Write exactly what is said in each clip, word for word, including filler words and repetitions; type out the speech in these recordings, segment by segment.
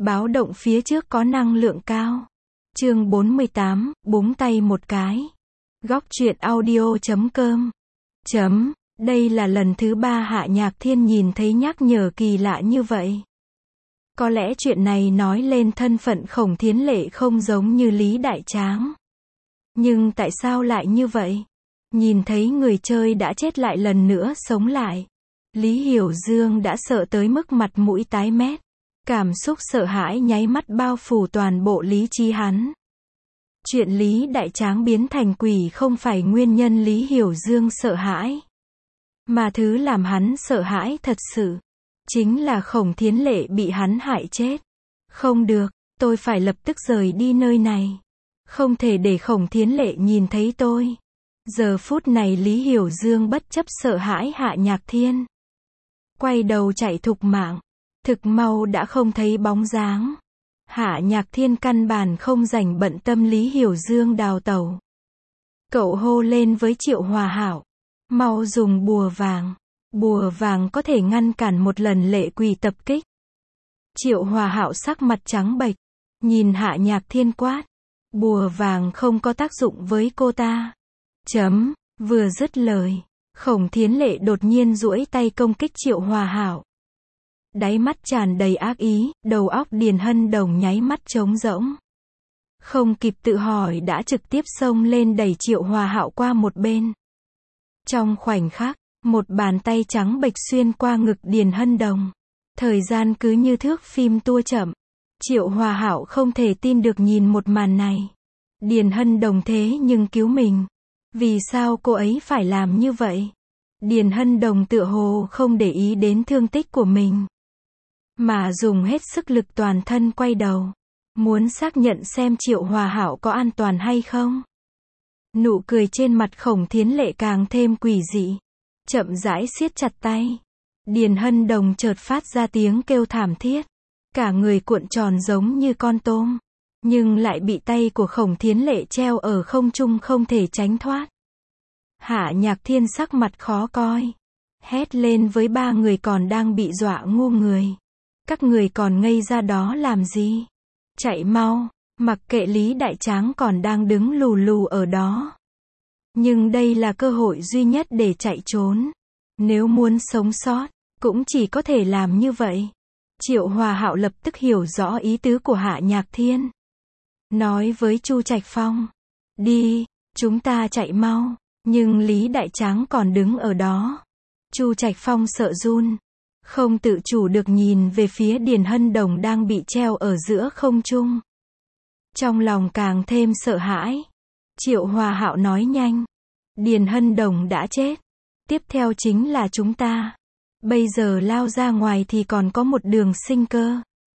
Báo động phía trước có năng lượng cao. Chương bốn mươi tám, búng tay một cái. Góc truyện audio chấm com. Chấm. Đây là lần thứ ba Hạ Nhạc Thiên nhìn thấy nhắc nhở kỳ lạ như vậy. Có lẽ chuyện này nói lên thân phận Khổng Thiến Lệ không giống như Lý Đại Tráng. Nhưng tại sao lại như vậy? Nhìn thấy người chơi đã chết lại lần nữa sống lại. Lý Hiểu Dương đã sợ tới mức mặt mũi tái mét. Cảm xúc sợ hãi nháy mắt bao phủ toàn bộ lý trí hắn. Chuyện Lý Đại Tráng biến thành quỷ không phải nguyên nhân Lý Hiểu Dương sợ hãi. Mà thứ làm hắn sợ hãi thật sự. Chính là Khổng Thiến Lệ bị hắn hại chết. Không được, tôi phải lập tức rời đi nơi này. Không thể để Khổng Thiến Lệ nhìn thấy tôi. Giờ phút này Lý Hiểu Dương bất chấp sợ hãi Hạ Nhạc Thiên. Quay đầu chạy thục mạng. Thực mau đã không thấy bóng dáng. Hạ Nhạc Thiên căn bản không rảnh bận tâm Lý Hiểu Dương đào tẩu. Cậu hô lên với Triệu Hòa Hảo. Mau dùng bùa vàng. Bùa vàng có thể ngăn cản một lần lệ quỷ tập kích. Triệu Hòa Hạo sắc mặt trắng bệch. Nhìn Hạ Nhạc Thiên quát. Bùa vàng không có tác dụng với cô ta. Chấm. Vừa dứt lời. Khổng Thiến Lệ đột nhiên duỗi tay công kích Triệu Hòa Hảo. Đáy mắt tràn đầy ác ý, đầu óc Điền Hân Đồng nháy mắt trống rỗng. Không kịp tự hỏi đã trực tiếp xông lên đẩy Triệu Hòa Hạo qua một bên. Trong khoảnh khắc, một bàn tay trắng bệch xuyên qua ngực Điền Hân Đồng. Thời gian cứ như thước phim tua chậm. Triệu Hòa Hạo không thể tin được nhìn một màn này. Điền Hân Đồng thế nhưng cứu mình. Vì sao cô ấy phải làm như vậy? Điền Hân Đồng tựa hồ không để ý đến thương tích của mình. Mà dùng hết sức lực toàn thân quay đầu. Muốn xác nhận xem Triệu Hòa Hảo có an toàn hay không. Nụ cười trên mặt Khổng Thiến Lệ càng thêm quỷ dị. Chậm rãi siết chặt tay. Điền Hân Đồng chợt phát ra tiếng kêu thảm thiết. Cả người cuộn tròn giống như con tôm. Nhưng lại bị tay của Khổng Thiến Lệ treo ở không trung không thể tránh thoát. Hạ Nhạc Thiên sắc mặt khó coi. Hét lên với ba người còn đang bị dọa ngu người. Các người còn ngây ra đó làm gì? Chạy mau, mặc kệ Lý Đại Tráng còn đang đứng lù lù ở đó. Nhưng đây là cơ hội duy nhất để chạy trốn. Nếu muốn sống sót, cũng chỉ có thể làm như vậy. Triệu Hòa Hạo lập tức hiểu rõ ý tứ của Hạ Nhạc Thiên. Nói với Chu Trạch Phong. Đi, chúng ta chạy mau. Nhưng Lý Đại Tráng còn đứng ở đó. Chu Trạch Phong sợ run. Không tự chủ được nhìn về phía Điền Hân Đồng đang bị treo ở giữa không trung. Trong lòng càng thêm sợ hãi. Triệu Hòa Hạo nói nhanh. Điền Hân Đồng đã chết. Tiếp theo chính là chúng ta. Bây giờ lao ra ngoài thì còn có một đường sinh cơ.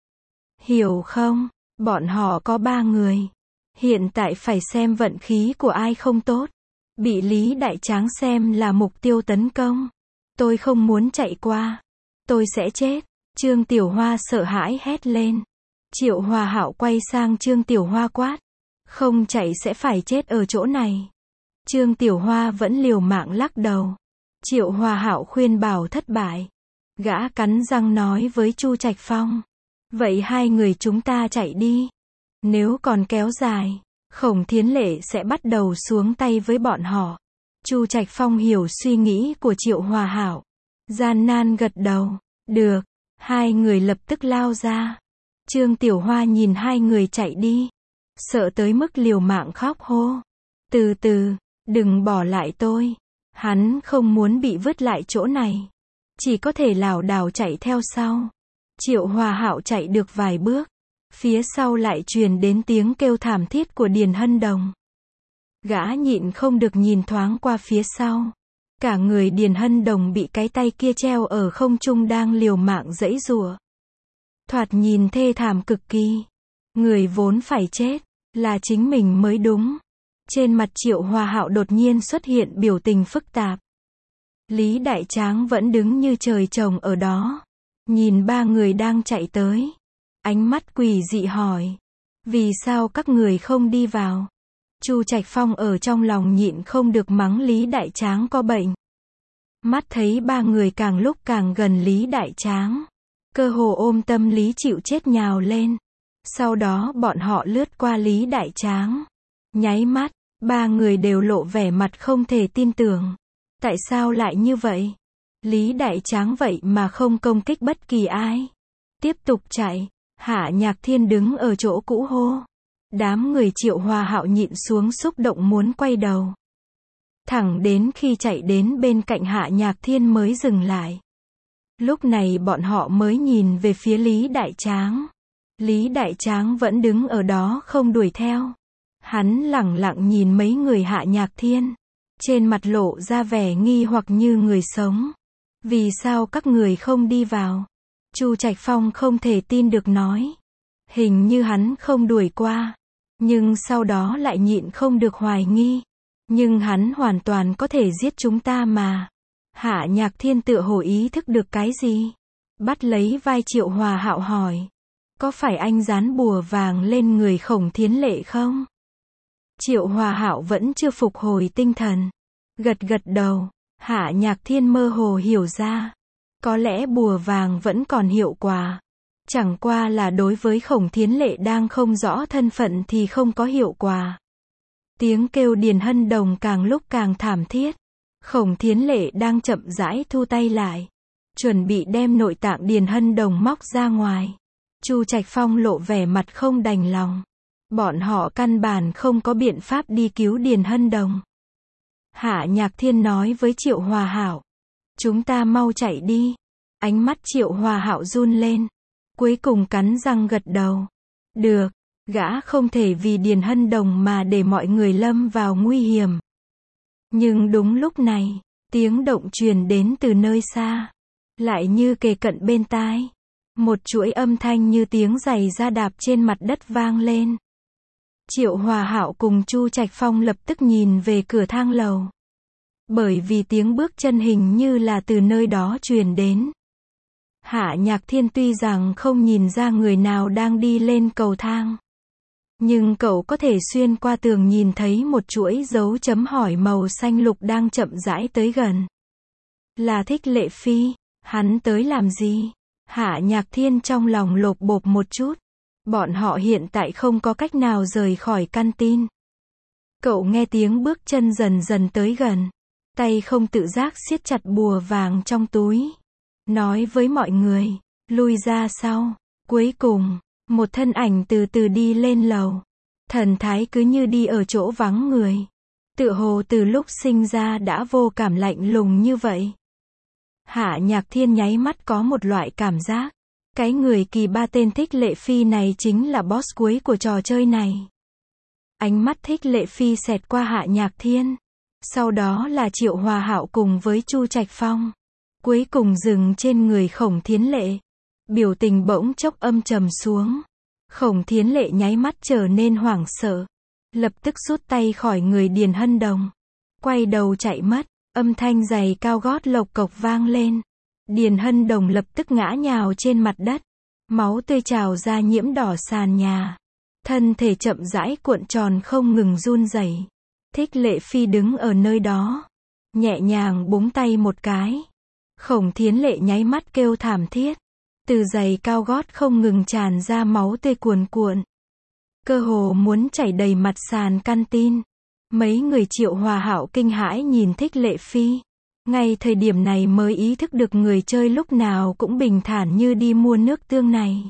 Hiểu không? Bọn họ có ba người. Hiện tại phải xem vận khí của ai không tốt. Bị Lý Đại Tráng xem là mục tiêu tấn công. Tôi không muốn chạy qua. Tôi sẽ chết. Trương Tiểu Hoa sợ hãi hét lên. Triệu Hòa Hạo quay sang Trương Tiểu Hoa quát. Không chạy sẽ phải chết ở chỗ này. Trương Tiểu Hoa vẫn liều mạng lắc đầu. Triệu Hòa Hạo khuyên bảo thất bại. Gã cắn răng nói với Chu Trạch Phong. Vậy hai người chúng ta chạy đi. Nếu còn kéo dài, Khổng Thiến Lệ sẽ bắt đầu xuống tay với bọn họ. Chu Trạch Phong hiểu suy nghĩ của Triệu Hòa Hảo. Gian nan gật đầu. Được. Hai người lập tức lao ra. Trương Tiểu Hoa nhìn hai người chạy đi. Sợ tới mức liều mạng khóc hô. Từ từ, đừng bỏ lại tôi. Hắn không muốn bị vứt lại chỗ này. Chỉ có thể lảo đảo chạy theo sau. Triệu Hòa Hạo chạy được vài bước. Phía sau lại truyền đến tiếng kêu thảm thiết của Điền Hân Đồng. Gã nhịn không được nhìn thoáng qua phía sau. Cả người Điền Hân Đồng bị cái tay kia treo ở không trung đang liều mạng giãy giụa. Thoạt nhìn thê thảm cực kỳ. Người vốn phải chết, là chính mình mới đúng. Trên mặt Triệu Hòa Hạo đột nhiên xuất hiện biểu tình phức tạp. Lý Đại Tráng vẫn đứng như trời trồng ở đó. Nhìn ba người đang chạy tới. Ánh mắt quỷ dị hỏi. Vì sao các người không đi vào? Chu Trạch Phong ở trong lòng nhịn không được mắng Lý Đại Tráng có bệnh. Mắt thấy ba người càng lúc càng gần Lý Đại Tráng. cơ hồ ôm tâm Lý chịu chết nhào lên. Sau đó bọn họ lướt qua Lý Đại Tráng. Nháy mắt, ba người đều lộ vẻ mặt không thể tin tưởng. Tại sao lại như vậy? Lý Đại Tráng vậy mà không công kích bất kỳ ai. Tiếp tục chạy. Hạ Nhạc Thiên đứng ở chỗ cũ hô. Đám người Triệu Hòa Hạo nhịn xuống xúc động muốn quay đầu. Thẳng đến khi chạy đến bên cạnh Hạ Nhạc Thiên mới dừng lại. Lúc này bọn họ mới nhìn về phía Lý Đại Tráng. Lý Đại Tráng vẫn đứng ở đó không đuổi theo. Hắn lẳng lặng nhìn mấy người Hạ Nhạc Thiên. Trên mặt lộ ra vẻ nghi hoặc như người sống. Vì sao các người không đi vào? Chu Trạch Phong không thể tin được nói. Hình như hắn không đuổi qua. Nhưng sau đó lại nhịn không được hoài nghi. Nhưng hắn hoàn toàn có thể giết chúng ta mà. Hạ Nhạc Thiên tựa hồ ý thức được cái gì? Bắt lấy vai Triệu Hòa Hạo hỏi. Có phải anh dán bùa vàng lên người Khổng Thiến Lệ không? Triệu Hòa Hạo vẫn chưa phục hồi tinh thần. Gật gật đầu. Hạ Nhạc Thiên mơ hồ hiểu ra. Có lẽ bùa vàng vẫn còn hiệu quả. Chẳng qua là đối với Khổng Thiến Lệ đang không rõ thân phận thì không có hiệu quả. Tiếng kêu Điền Hân Đồng càng lúc càng thảm thiết. Khổng Thiến Lệ đang chậm rãi thu tay lại. Chuẩn bị đem nội tạng Điền Hân Đồng móc ra ngoài. Chu Trạch Phong lộ vẻ mặt không đành lòng. Bọn họ căn bản không có biện pháp đi cứu Điền Hân Đồng. Hạ Nhạc Thiên nói với Triệu Hòa Hạo. Chúng ta mau chạy đi. Ánh mắt Triệu Hòa Hạo run lên. Cuối cùng cắn răng gật đầu. Được, gã không thể vì Điền Hân Đồng mà để mọi người lâm vào nguy hiểm. Nhưng đúng lúc này, tiếng động truyền đến từ nơi xa. Lại như kề cận bên tai. Một chuỗi âm thanh như tiếng giày da đạp trên mặt đất vang lên. Triệu Hòa Hạo cùng Chu Trạch Phong lập tức nhìn về cửa thang lầu. Bởi vì tiếng bước chân hình như là từ nơi đó truyền đến. Hạ Nhạc Thiên tuy rằng không nhìn ra người nào đang đi lên cầu thang. Nhưng cậu có thể xuyên qua tường nhìn thấy một chuỗi dấu chấm hỏi màu xanh lục đang chậm rãi tới gần. Là Thích Lệ Phi, hắn tới làm gì? Hạ Nhạc Thiên trong lòng lột bột một chút. Bọn họ hiện tại không có cách nào rời khỏi căn tin. Cậu nghe tiếng bước chân dần dần tới gần. Tay không tự giác siết chặt bùa vàng trong túi. Nói với mọi người, lui ra sau. Cuối cùng, một thân ảnh từ từ đi lên lầu. Thần thái cứ như đi ở chỗ vắng người. Tựa hồ từ lúc sinh ra đã vô cảm lạnh lùng như vậy. Hạ Nhạc Thiên nháy mắt có một loại cảm giác. Cái người kỳ ba tên Thích Lệ Phi này chính là boss cuối của trò chơi này. Ánh mắt Thích Lệ Phi xẹt qua Hạ Nhạc Thiên. Sau đó là Triệu Hòa Hạo cùng với Chu Trạch Phong. Cuối cùng dừng trên người Khổng Thiến Lệ. Biểu tình bỗng chốc âm trầm xuống. Khổng Thiến Lệ nháy mắt trở nên hoảng sợ. Lập tức rút tay khỏi người Điền Hân Đồng. Quay đầu chạy mất. Âm thanh giày cao gót lộc cộc vang lên. Điền Hân Đồng lập tức ngã nhào trên mặt đất. Máu tươi trào ra nhiễm đỏ sàn nhà. Thân thể chậm rãi cuộn tròn không ngừng run rẩy. Thích Lệ Phi đứng ở nơi đó. Nhẹ nhàng búng tay một cái. Khổng Thiến Lệ nháy mắt kêu thảm thiết. Từ giày cao gót không ngừng tràn ra máu tươi cuồn cuộn. Cơ hồ muốn chảy đầy mặt sàn căn tin. Mấy người Triệu Hòa Hạo kinh hãi nhìn Thích Lệ Phi. Ngay thời điểm này mới ý thức được người chơi lúc nào cũng bình thản như đi mua nước tương này.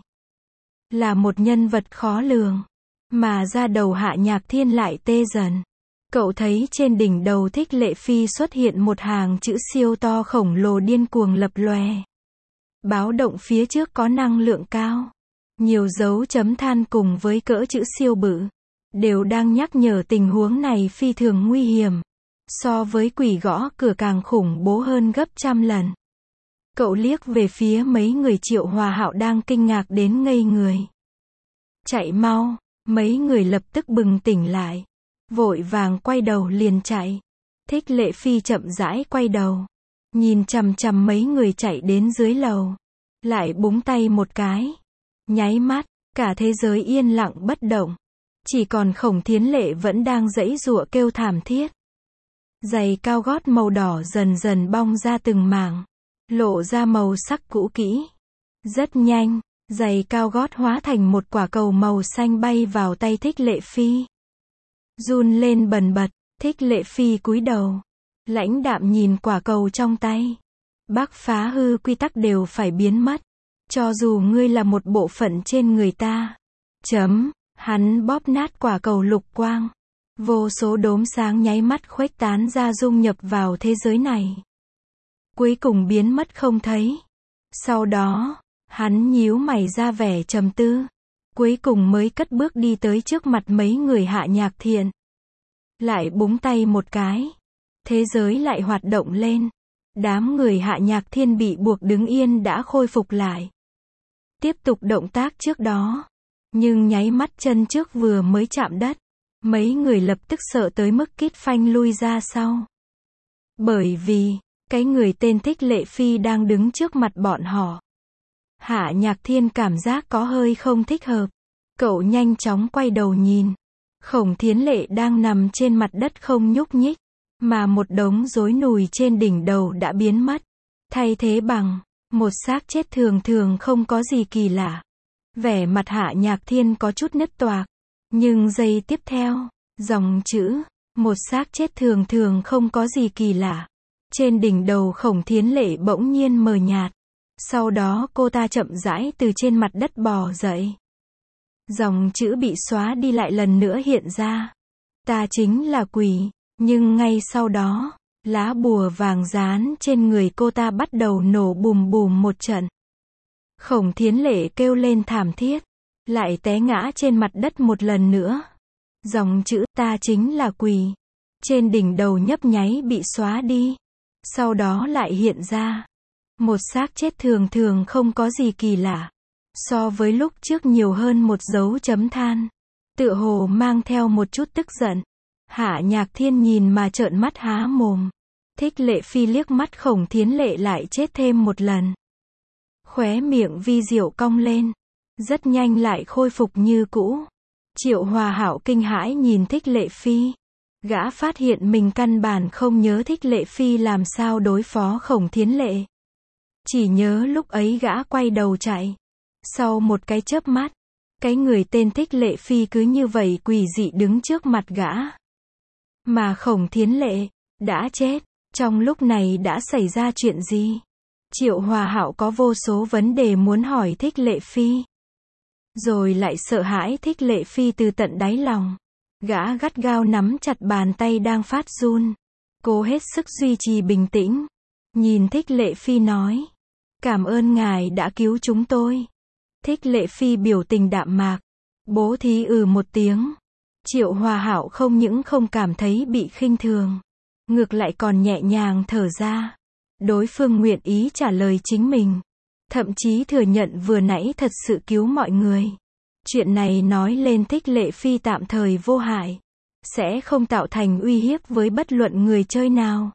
Là một nhân vật khó lường. Mà ra đầu Hạ Nhạc Thiên lại tê dần. Cậu thấy trên đỉnh đầu Thích Lệ Phi xuất hiện một hàng chữ siêu to khổng lồ điên cuồng lập lòe. Báo động phía trước có năng lượng cao. Nhiều dấu chấm than cùng với cỡ chữ siêu bự. Đều đang nhắc nhở tình huống này phi thường nguy hiểm. So với quỷ gõ cửa càng khủng bố hơn gấp trăm lần. Cậu liếc về phía mấy người Triệu Hòa Hạo đang kinh ngạc đến ngây người. Chạy mau, mấy người lập tức bừng tỉnh lại. Vội vàng quay đầu liền chạy. Thích Lệ Phi chậm rãi quay đầu. Nhìn chằm chằm mấy người chạy đến dưới lầu. Lại búng tay một cái. Nháy mắt, cả thế giới yên lặng bất động. Chỉ còn Khổng Thiến Lệ vẫn đang giãy giụa kêu thảm thiết. Giày cao gót màu đỏ dần dần bong ra từng mảng. Lộ ra màu sắc cũ kỹ. Rất nhanh, giày cao gót hóa thành một quả cầu màu xanh bay vào tay Thích Lệ Phi. Run lên bần bật, Thích Lệ Phi cúi đầu. Lãnh đạm nhìn quả cầu trong tay. Bác phá hư quy tắc đều phải biến mất. Cho dù ngươi là một bộ phận trên người ta. Chấm, hắn bóp nát quả cầu lục quang. Vô số đốm sáng nháy mắt khuếch tán ra dung nhập vào thế giới này. Cuối cùng biến mất không thấy. Sau đó, hắn nhíu mày ra vẻ trầm tư. Cuối cùng mới cất bước đi tới trước mặt mấy người Hạ Nhạc Thiện. Lại búng tay một cái. Thế giới lại hoạt động lên. Đám người Hạ Nhạc Thiên bị buộc đứng yên đã khôi phục lại. Tiếp tục động tác trước đó. Nhưng nháy mắt chân trước vừa mới chạm đất. Mấy người lập tức sợ tới mức kít phanh lui ra sau. Bởi vì, cái người tên Thích Lệ Phi đang đứng trước mặt bọn họ. Hạ Nhạc Thiên cảm giác có hơi không thích hợp. Cậu nhanh chóng quay đầu nhìn. Khổng Thiến Lệ đang nằm trên mặt đất không nhúc nhích. Mà một đống rối nùi trên đỉnh đầu đã biến mất. Thay thế bằng, một xác chết thường thường không có gì kỳ lạ. Vẻ mặt Hạ Nhạc Thiên có chút nứt toạc. Nhưng giây tiếp theo, dòng chữ, một xác chết thường thường không có gì kỳ lạ. Trên đỉnh đầu Khổng Thiến Lệ bỗng nhiên mờ nhạt. Sau đó cô ta chậm rãi từ trên mặt đất bò dậy. Dòng chữ bị xóa đi lại lần nữa hiện ra. Ta chính là quỷ. Nhưng ngay sau đó, lá bùa vàng dán trên người cô ta bắt đầu nổ bùm bùm một trận. Khổng Thiến Lệ kêu lên thảm thiết. Lại té ngã trên mặt đất một lần nữa. Dòng chữ ta chính là quỷ. Trên đỉnh đầu nhấp nháy bị xóa đi. Sau đó lại hiện ra. Một xác chết thường thường không có gì kỳ lạ. So với lúc trước nhiều hơn một dấu chấm than. Tựa hồ mang theo một chút tức giận. Hạ Nhạc Thiên nhìn mà trợn mắt há mồm. Thích Lệ Phi liếc mắt Khổng Thiến Lệ lại chết thêm một lần. Khóe miệng vi diệu cong lên. Rất nhanh lại khôi phục như cũ. Triệu Hòa Hạo kinh hãi nhìn Thích Lệ Phi. Gã phát hiện mình căn bản không nhớ Thích Lệ Phi làm sao đối phó Khổng Thiến Lệ. Chỉ nhớ lúc ấy gã quay đầu chạy. Sau một cái chớp mắt, cái người tên Thích Lệ Phi cứ như vậy quỷ dị đứng trước mặt gã. Mà Khổng Thiến Lệ đã chết. Trong lúc này đã xảy ra chuyện gì? Triệu Hòa Hạo có vô số vấn đề muốn hỏi Thích Lệ Phi. Rồi lại sợ hãi Thích Lệ Phi từ tận đáy lòng. Gã gắt gao nắm chặt bàn tay đang phát run. Cố hết sức duy trì bình tĩnh. Nhìn Thích Lệ Phi nói. Cảm ơn ngài đã cứu chúng tôi. Thích Lệ Phi biểu tình đạm mạc. Bố thí ừ một tiếng. Triệu Hòa Hạo không những không cảm thấy bị khinh thường. Ngược lại còn nhẹ nhàng thở ra. Đối phương nguyện ý trả lời chính mình. Thậm chí thừa nhận vừa nãy thật sự cứu mọi người. Chuyện này nói lên Thích Lệ Phi tạm thời vô hại. Sẽ không tạo thành uy hiếp với bất luận người chơi nào.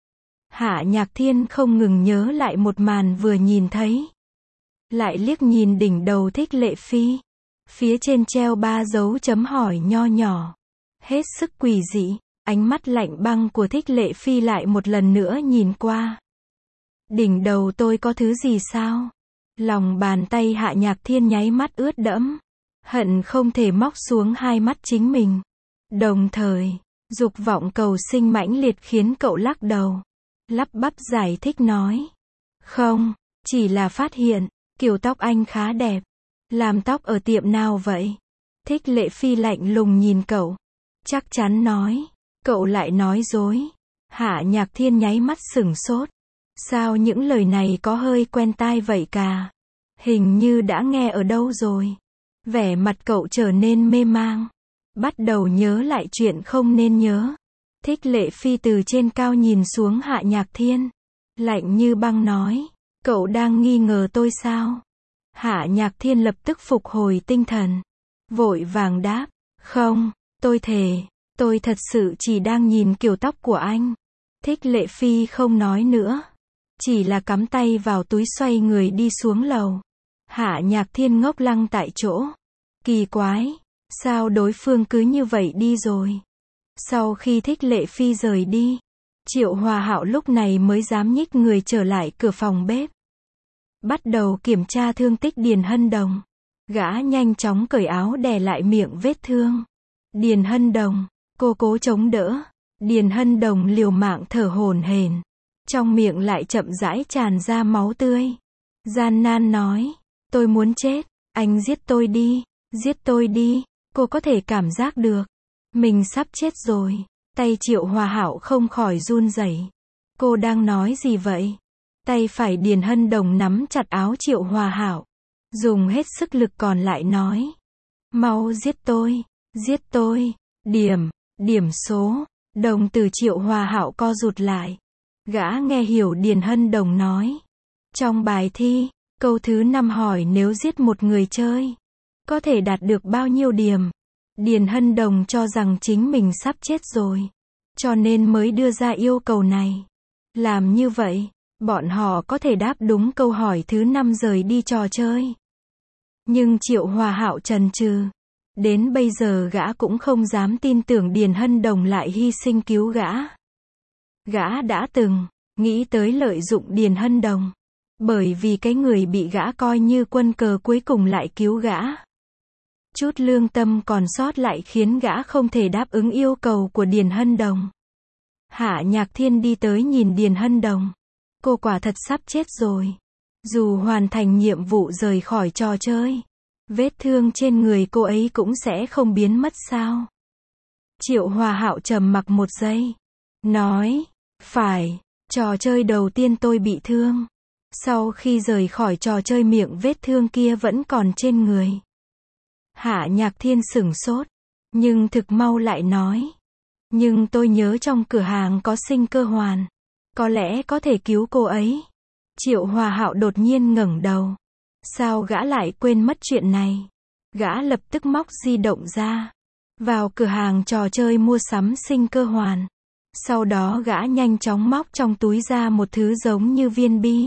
Hạ Nhạc Thiên không ngừng nhớ lại một màn vừa nhìn thấy. Lại liếc nhìn đỉnh đầu Thích Lệ Phi. Phía trên treo ba dấu chấm hỏi nho nhỏ. Hết sức quỷ dị. Ánh mắt lạnh băng của Thích Lệ Phi lại một lần nữa nhìn qua. Đỉnh đầu tôi có thứ gì sao? Lòng bàn tay Hạ Nhạc Thiên nháy mắt ướt đẫm. Hận không thể móc xuống hai mắt chính mình. Đồng thời, dục vọng cầu sinh mãnh liệt khiến cậu lắc đầu. Lắp bắp giải thích nói. Không, chỉ là phát hiện, kiểu tóc anh khá đẹp. Làm tóc ở tiệm nào vậy? Thích Lệ Phi lạnh lùng nhìn cậu. Chắc chắn nói. Cậu lại nói dối. Hạ Nhạc Thiên nháy mắt sửng sốt. Sao những lời này có hơi quen tai vậy cả? Hình như đã nghe ở đâu rồi. Vẻ mặt cậu trở nên mê mang. Bắt đầu nhớ lại chuyện không nên nhớ. Thích Lệ Phi từ trên cao nhìn xuống Hạ Nhạc Thiên. Lạnh như băng nói. Cậu đang nghi ngờ tôi sao? Hạ Nhạc Thiên lập tức phục hồi tinh thần. Vội vàng đáp. Không, tôi thề. Tôi thật sự chỉ đang nhìn kiểu tóc của anh. Thích Lệ Phi không nói nữa. Chỉ là cắm tay vào túi xoay người đi xuống lầu. Hạ Nhạc Thiên ngốc lăng tại chỗ. Kỳ quái. Sao đối phương cứ như vậy đi rồi? Sau khi Thích Lệ Phi rời đi, Triệu Hòa Hạo lúc này mới dám nhích người trở lại cửa phòng bếp. bắt đầu kiểm tra thương tích Điền Hân Đồng. Gã nhanh chóng cởi áo đè lại miệng vết thương. Điền Hân Đồng, cô cố chống đỡ. Điền Hân Đồng liều mạng thở hổn hển. Trong miệng lại chậm rãi tràn ra máu tươi. Gian nan nói, tôi muốn chết, anh giết tôi đi, giết tôi đi. Cô có thể cảm giác được, mình sắp chết rồi. Tay Triệu Hòa Hạo không khỏi run rẩy. Cô đang nói gì vậy? Tay phải Điền Hân Đồng nắm chặt áo Triệu Hòa Hạo, dùng hết sức lực còn lại nói, mau giết tôi, giết tôi. Điểm, điểm số. Đồng từ Triệu Hòa Hạo co rụt lại. Gã nghe hiểu Điền Hân Đồng nói. Trong bài thi, câu thứ năm hỏi nếu giết một người chơi, có thể đạt được bao nhiêu điểm. Điền Hân Đồng cho rằng chính mình sắp chết rồi, cho nên mới đưa ra yêu cầu này. Làm như vậy, bọn họ có thể đáp đúng câu hỏi thứ năm rời đi trò chơi. Nhưng Triệu Hòa Hạo chần chừ. Đến bây giờ gã cũng không dám tin tưởng Điền Hân Đồng lại hy sinh cứu gã. Gã đã từng nghĩ tới lợi dụng Điền Hân Đồng, bởi vì cái người bị gã coi như quân cờ cuối cùng lại cứu gã. Chút lương tâm còn sót lại khiến gã không thể đáp ứng yêu cầu của Điền Hân Đồng. Hạ Nhạc Thiên đi tới nhìn Điền Hân Đồng. Cô quả thật sắp chết rồi. Dù hoàn thành nhiệm vụ rời khỏi trò chơi, vết thương trên người cô ấy cũng sẽ không biến mất sao? Triệu Hòa Hạo trầm mặc một giây. Nói, phải, trò chơi đầu tiên tôi bị thương. Sau khi rời khỏi trò chơi miệng vết thương kia vẫn còn trên người. Hạ Nhạc Thiên sửng sốt, nhưng thực mau lại nói. Nhưng tôi nhớ trong cửa hàng có sinh cơ hoàn. Có lẽ có thể cứu cô ấy. Triệu Hòa Hạo đột nhiên ngẩng đầu. Sao gã lại quên mất chuyện này? Gã lập tức móc di động ra. Vào cửa hàng trò chơi mua sắm sinh cơ hoàn. Sau đó gã nhanh chóng móc trong túi ra một thứ giống như viên bi.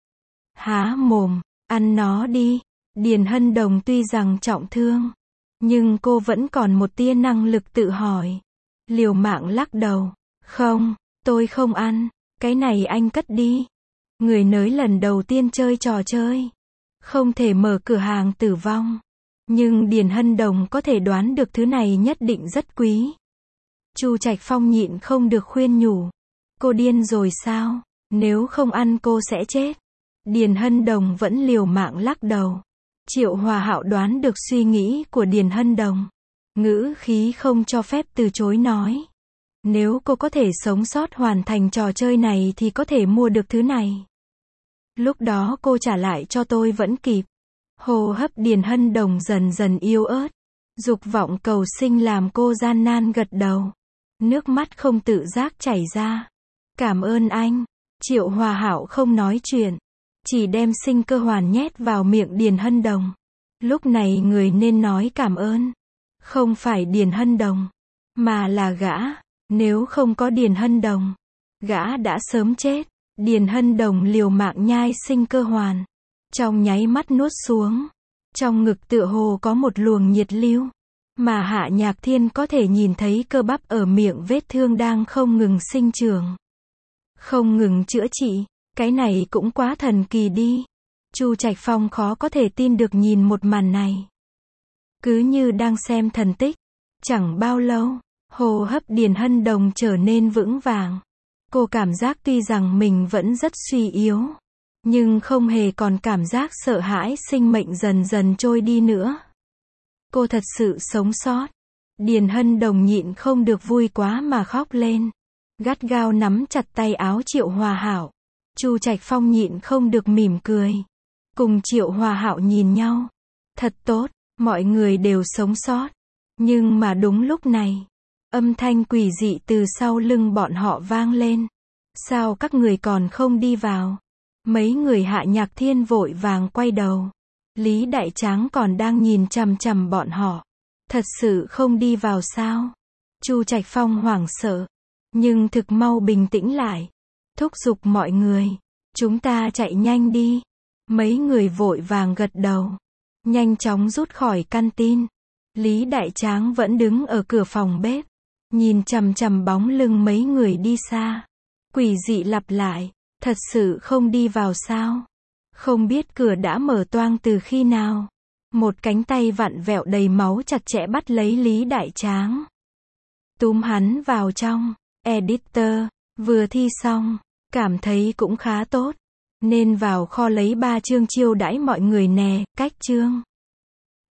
Há mồm, ăn nó đi. Điền Hân Đồng tuy rằng trọng thương, nhưng cô vẫn còn một tia năng lực tự hỏi. Liều mạng lắc đầu. Không, tôi không ăn. Cái này anh cất đi. Người nới lần đầu tiên chơi trò chơi, không thể mở cửa hàng tử vong. Nhưng Điền Hân Đồng có thể đoán được thứ này nhất định rất quý. Chu Trạch Phong nhịn không được khuyên nhủ. Cô điên rồi sao? Nếu không ăn cô sẽ chết. Điền Hân Đồng vẫn liều mạng lắc đầu. Triệu Hòa Hạo đoán được suy nghĩ của Điền Hân Đồng. Ngữ khí không cho phép từ chối nói. Nếu cô có thể sống sót hoàn thành trò chơi này thì có thể mua được thứ này. Lúc đó cô trả lại cho tôi vẫn kịp. Hô hấp Điền Hân Đồng dần dần yếu ớt. Dục vọng cầu sinh làm cô gian nan gật đầu. Nước mắt không tự giác chảy ra. Cảm ơn anh. Triệu Hòa Hạo không nói chuyện, chỉ đem sinh cơ hoàn nhét vào miệng Điền Hân Đồng. Lúc này người nên nói cảm ơn không phải Điền Hân Đồng, mà là gã. Nếu không có Điền Hân Đồng, gã đã sớm chết. Điền Hân Đồng liều mạng nhai sinh cơ hoàn, trong nháy mắt nuốt xuống. Trong ngực tựa hồ có một luồng nhiệt lưu, mà Hạ Nhạc Thiên có thể nhìn thấy cơ bắp ở miệng vết thương đang không ngừng sinh trưởng, không ngừng chữa trị. Cái này cũng quá thần kỳ đi. Chu Trạch Phong khó có thể tin được nhìn một màn này. Cứ như đang xem thần tích. Chẳng bao lâu, hô hấp Điền Hân Đồng trở nên vững vàng. Cô cảm giác tuy rằng mình vẫn rất suy yếu, nhưng không hề còn cảm giác sợ hãi sinh mệnh dần dần trôi đi nữa. Cô thật sự sống sót. Điền Hân Đồng nhịn không được vui quá mà khóc lên. Gắt gao nắm chặt tay áo Triệu Hòa Hạo. Chu Trạch Phong nhịn không được mỉm cười. Cùng Triệu Hòa Hạo nhìn nhau. Thật tốt, mọi người đều sống sót. Nhưng mà đúng lúc này, âm thanh quỷ dị từ sau lưng bọn họ vang lên. Sao các người còn không đi vào? Mấy người Hạ Nhạc Thiên vội vàng quay đầu. Lý Đại Tráng còn đang nhìn chằm chằm bọn họ. Thật sự không đi vào sao? Chu Trạch Phong hoảng sợ, nhưng thực mau bình tĩnh lại. Thúc giục mọi người, chúng ta chạy nhanh đi. Mấy người vội vàng gật đầu, nhanh chóng rút khỏi căn tin. Lý Đại Tráng vẫn đứng ở cửa phòng bếp, nhìn chằm chằm bóng lưng mấy người đi xa. Quỷ dị lặp lại, thật sự không đi vào sao? Không biết cửa đã mở toang từ khi nào. Một cánh tay vặn vẹo đầy máu chặt chẽ bắt lấy Lý Đại Tráng. Túm hắn vào trong. Editor, vừa thi xong, cảm thấy cũng khá tốt. Nên vào kho lấy ba chương chiêu đãi mọi người nè, cách chương.